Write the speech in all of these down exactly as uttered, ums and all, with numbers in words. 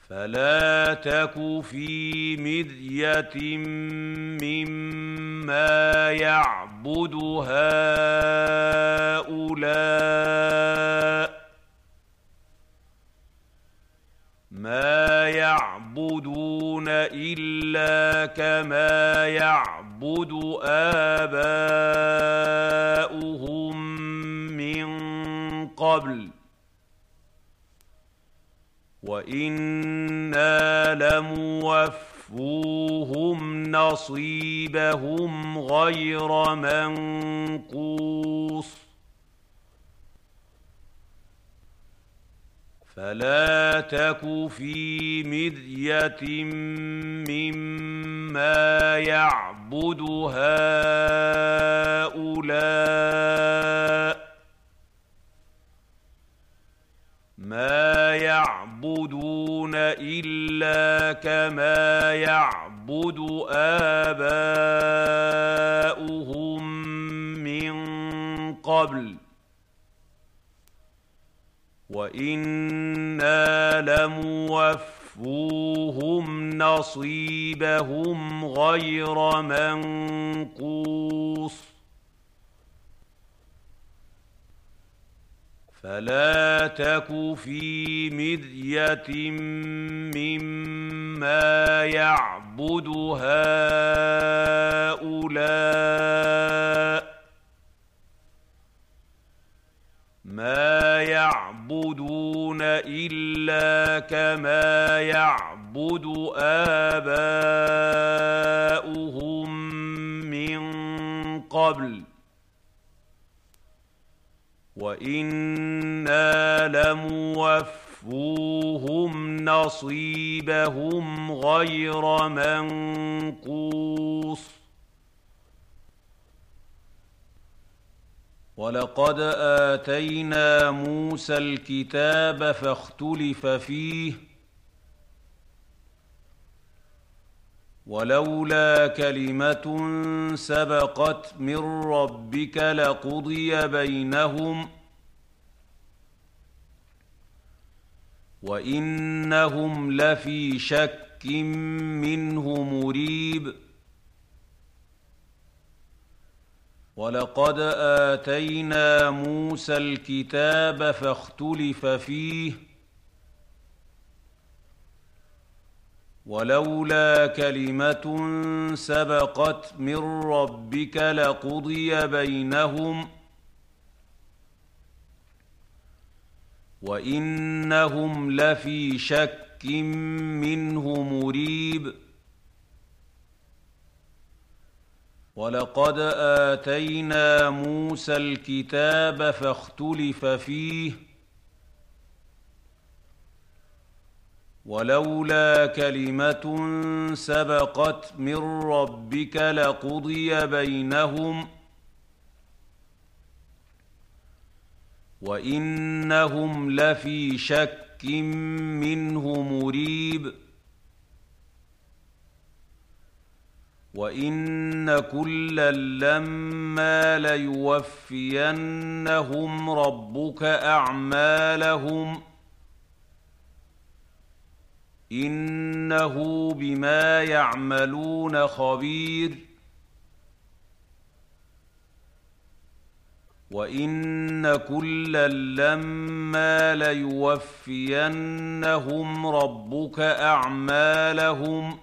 فلا تك في مرية مما يعبد هؤلاء ما يعبدون إلا كما يعبد آباؤهم من قبل وإنا لموفوهم نصيبهم غير منقوص فلا تك في مرية مما يعبد هؤلاء ما يعبدون إلا كما يعبد آباؤهم من قبل وإنا لموفوهم نصيبهم غير منقوص فلا تك في مرية مما يعبد هؤلاء ما يعبدون إلا كما يعبد آباؤهم من قبل وإنا لموفوهم نصيبهم غير منقوص ولقد آتينا موسى الكتاب فاختلف فيه ولولا كلمة سبقت من ربك لقضي بينهم وإنهم لفي شك منه مريب ولقد آتينا موسى الكتاب فاختلف فيه ولولا كلمة سبقت من ربك لقضي بينهم وإنهم لفي شك منه مريب ولقد آتينا موسى الكتاب فاختلف فيه ولولا كلمة سبقت من ربك لقضي بينهم وإنهم لفي شك منه مريب وإن كلا لما ليوفينهم ربك أعمالهم إنه بما يعملون خبير وإن كلا لما ليوفينهم ربك أعمالهم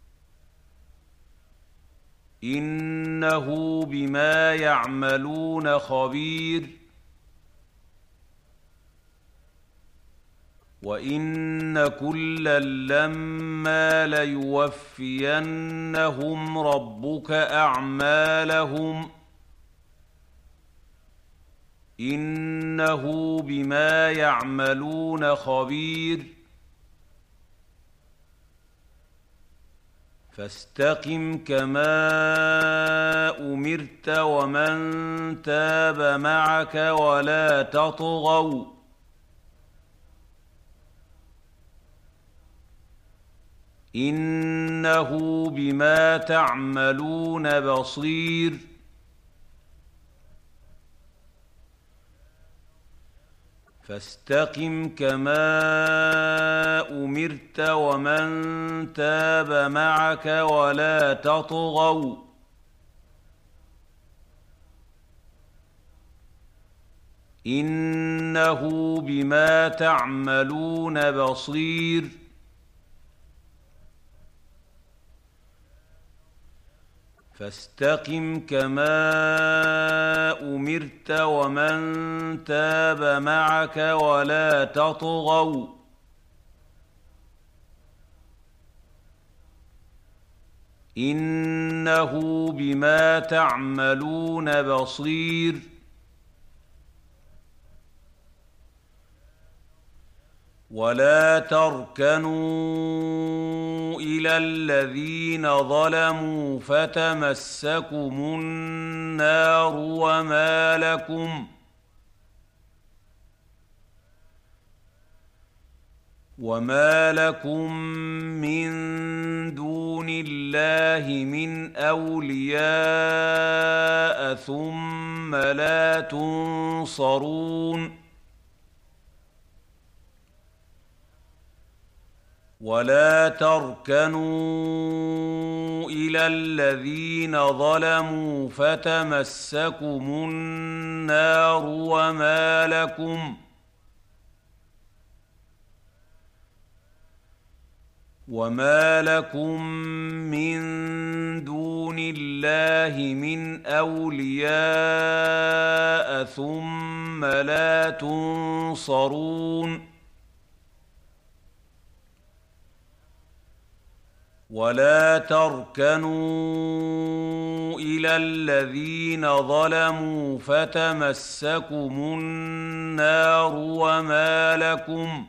إنه بما يعملون خبير وإن كلا لما ليوفينهم ربك أعمالهم إنه بما يعملون خبير فاستقم كما أمرت ومن تاب معك ولا تطغوا إنه بما تعملون بصير فاستقم كما أمرت أمرت ومن تاب معك ولا تطغوا إنه بما تعملون بصير فاستقم كما أمرت ومن تاب معك ولا تطغوا إنه بما تعملون بصير ولا تركنوا إلى الذين ظلموا فتمسكم النار وما لكم وما لكم من دون الله من أولياء ثم لا تنصرون ولا تركنوا إلى الذين ظلموا فتمسكم النار وما لكم وما لكم من دون الله من أولياء ثم لا تنصرون ولا تركنوا إلى الذين ظلموا فتمسكم النار وما لكم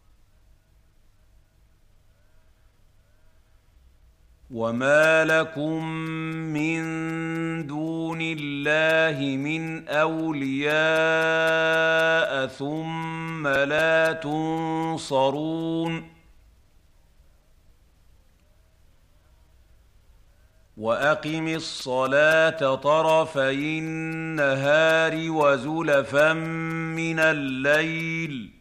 وما لكم من دون الله من أولياء ثم لا تنصرون وأقم الصلاة طرفي النهار وزلفا من الليل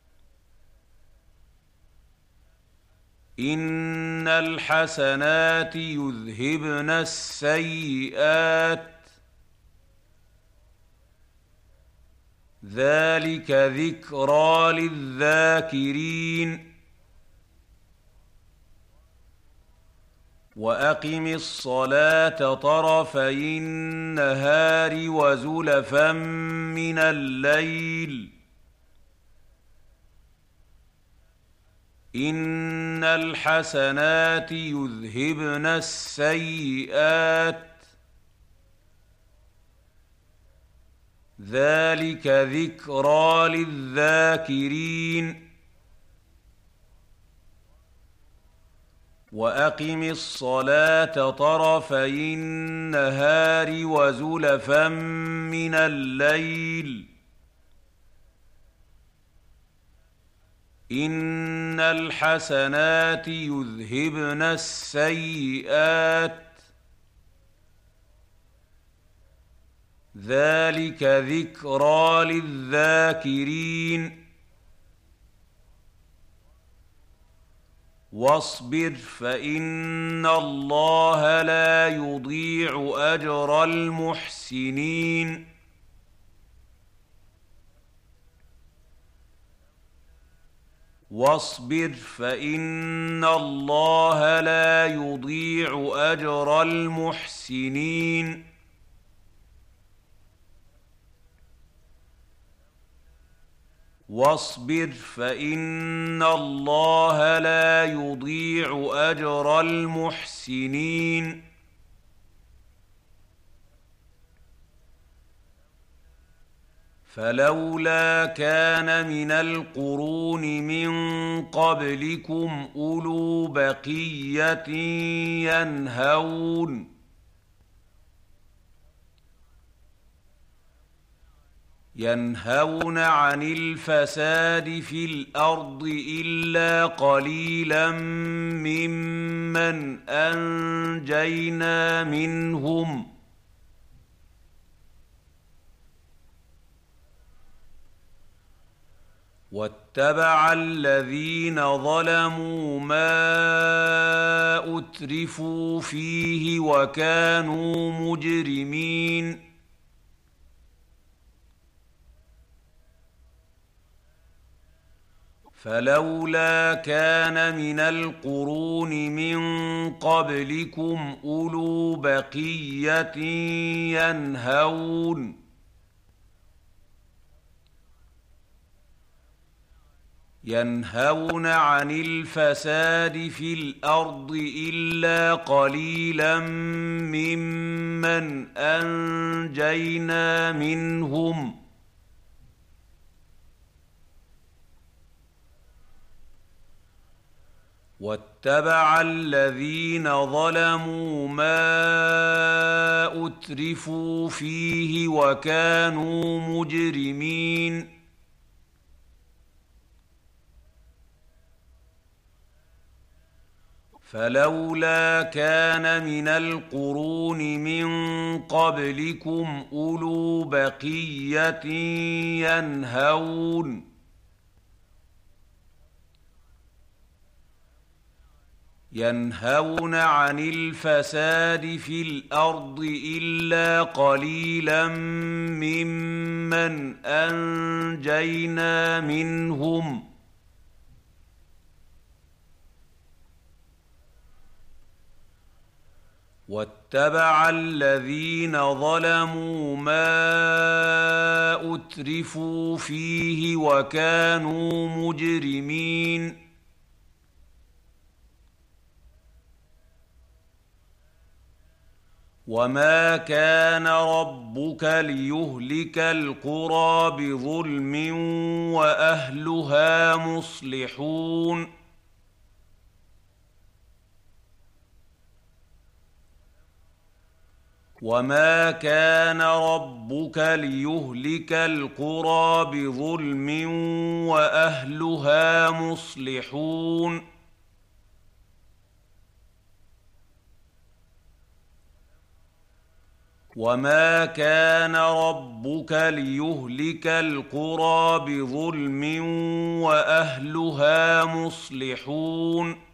إن الحسنات يذهبن السيئات ذلك ذكرى للذاكرين وأقم الصلاة طرفي النهار وزلفا من الليل إن الحسنات يذهبن السيئات ذلك ذكرى للذاكرين وأقم الصلاة طرفي النهار وزلفا من الليل إن الحسنات يذهبن السيئات ذلك ذكرى للذاكرين واصبر فإن الله لا يضيع أجر المحسنين واصبر فإن الله لا يضيع أجر المحسنين واصبر فإن الله لا يضيع أجر المحسنين فلولا كان من القرون من قبلكم أولو بقية ينهون ينهون عن الفساد في الأرض إلا قليلا ممن أنجينا منهم واتبع الذين ظلموا ما أترفوا فيه وكانوا مجرمين فلولا كان من القرون من قبلكم أولو بقية ينهون ينهون عن الفساد في الأرض إلا قليلا ممن أنجينا منهم واتبع الذين ظلموا ما أترفوا فيه وكانوا مجرمين فلولا كان من القرون من قبلكم أولو بقية ينهون ينهون عن الفساد في الأرض إلا قليلا ممن أنجينا منهم واتبع الذين ظلموا ما أترفوا فيه وكانوا مجرمين وما كان ربك ليهلك القرى بظلم وأهلها مصلحون وما كان ربك ليهلك القرى بظلم وأهلها مصلحون وما كان ربك ليهلك القرى بظلم وأهلها مصلحون وما كان ربك ليهلك القرى بظلم وأهلها مصلحون وما كان ربك ليهلك القرى بظلم وأهلها مصلحون وما كان ربك ليهلك القرى بظلم وأهلها مصلحون وما كان ربك ليهلك القرى بظلم وأهلها مصلحون